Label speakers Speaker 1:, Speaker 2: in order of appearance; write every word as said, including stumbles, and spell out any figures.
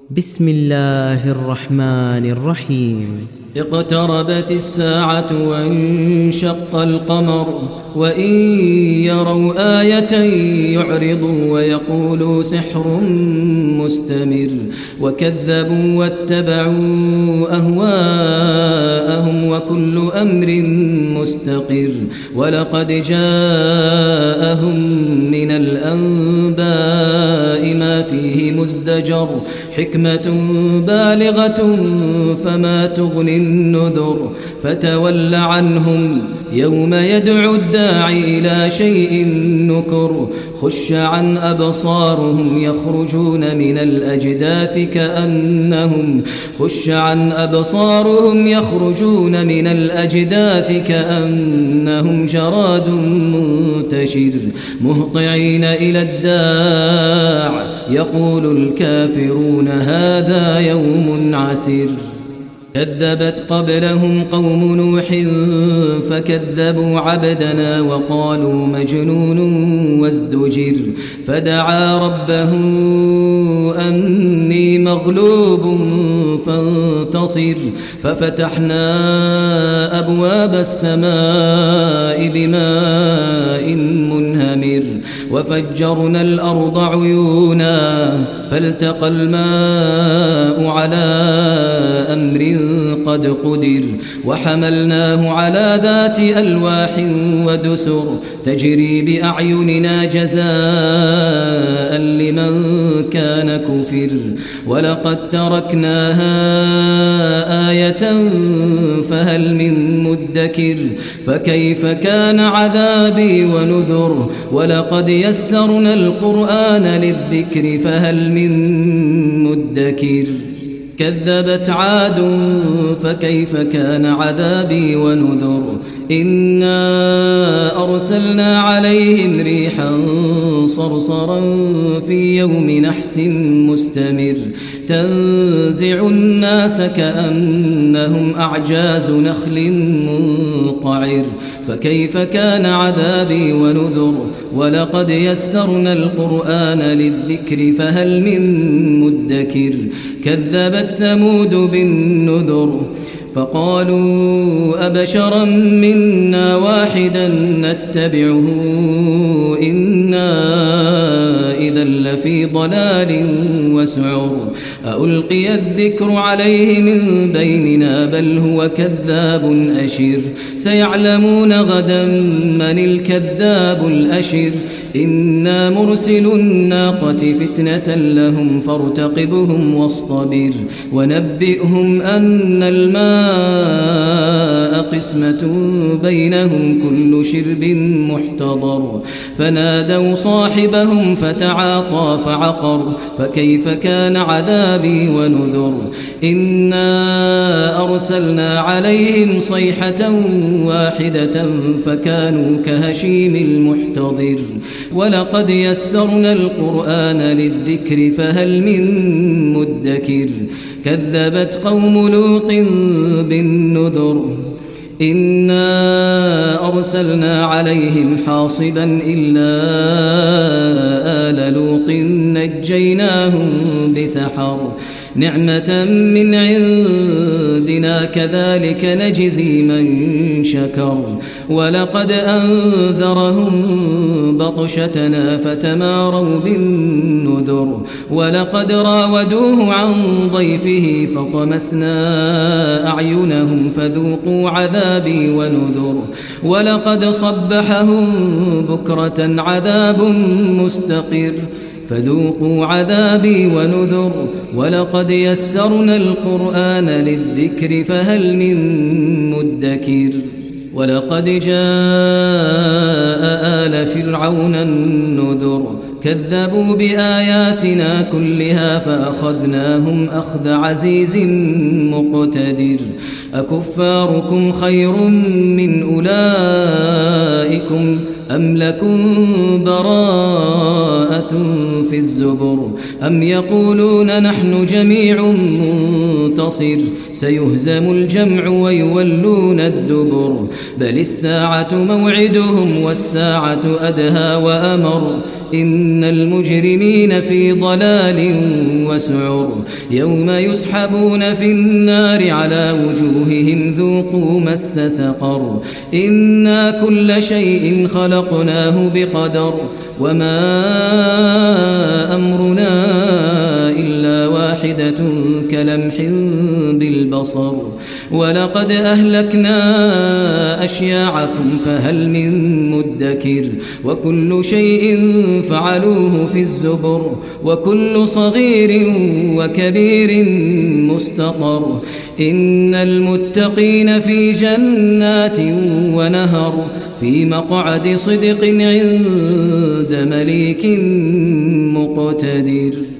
Speaker 1: بسم الله الرحمن الرحيم.
Speaker 2: اقتربت الساعة وانشق القمر وإن يروا آية يعرضوا ويقولوا سحر مستمر وكذبوا واتبعوا أهواءهم وكل أمر مستقر ولقد جاءهم من الأنباء ما فيه مزدجر حكمة بالغة فما تغني النذر فتول عنهم يوم يدعو الداعي إلى شيء نكر خش عن أبصارهم يخرجون من الأجداث كأنهم خش عن أبصارهم يخرجون من الأجداث كأنهم جراد منتشر مهطعين إلى الداع يقول الكافرون هذا يوم عسير كذبت قبلهم قوم نوح فكذبوا عبدنا وقالوا مجنون وازدجر فدعا ربه أني مغلوب فانتصر ففتحنا أبواب السماء بماء منهمر وفجرنا الأرض عيونا فالتقى الماء على أمر قد قدر وحملناه على ذات ألواح ودسر تجري بأعيننا جزاء لمن كان كفر ولقد تركناها آية فهل من مدكر فكيف كان عذابي ونذر ولقد يسرنا القرآن للذكر فهل من مدكر كذبت عاد فكيف كان عذابي ونذر إنا أرسلنا عليهم ريحا صرصرا في يوم نحس مستمر تنزع الناس كأنهم أعجاز نخل منقعر فكيف كان عذابي ونذر ولقد يسرنا القرآن للذكر فهل من مدكر كذبت ثمود بالنذر فقالوا أبشرا منا واحدا نتبعه إنا إذا لفي ضلال وسعر ألقي الذكر عليه من بيننا بل هو كذاب أشر سيعلمون غدا من الكذاب الأشر إنا مرسل الناقة فتنة لهم فارتقبهم واصطبر ونبئهم أن الماء قسمة بينهم كل شرب محتضر فنادوا صاحبهم فتعاطى فعقر فكيف كان عذابي ونذر إنا أرسلنا عليهم صيحة واحدة فكانوا كهشيم المحتضر ولقد يسرنا القرآن للذكر فهل من مدكر كذبت قوم لوط بالنذر إنا أرسلنا عليهم حاصبا إلا آل لوط نجيناهم بسحر نعمة من عندنا كذلك نجزي من شكر ولقد أنذرهم بطشتنا فتماروا بالنذر ولقد راودوه عن ضيفه فطمسنا أعينهم فذوقوا عذابي ونذر ولقد صبحهم بكرة عذاب مستقر فذوقوا عذابي ونذر ولقد يسرنا القرآن للذكر فهل من مدكر ولقد جاء آل فرعون النذر كذبوا بآياتنا كلها فأخذناهم أخذ عزيز مقتدر أكفاركم خير من أولئكم أم لكم براءة في الزبر أم يقولون نحن جميع منتصر سيهزم الجمع ويولون الدبر بل الساعة موعدهم والساعة أدهى وأمر إن المجرمين في ضلال وسعر يوم يسحبون في النار على وجوههم ذوقوا مس سقر إنا كل شيء خلقناه بقدر وما أمرنا إلا واحدة كلمح بالبصر ولقد أهلكنا أشياعكم فهل من مدكر وكل شيء فعلوه في الزبر وكل صغير وكبير مستقر إن المتقين في جنات ونهر في مقعد صدق عند مليك مقتدر.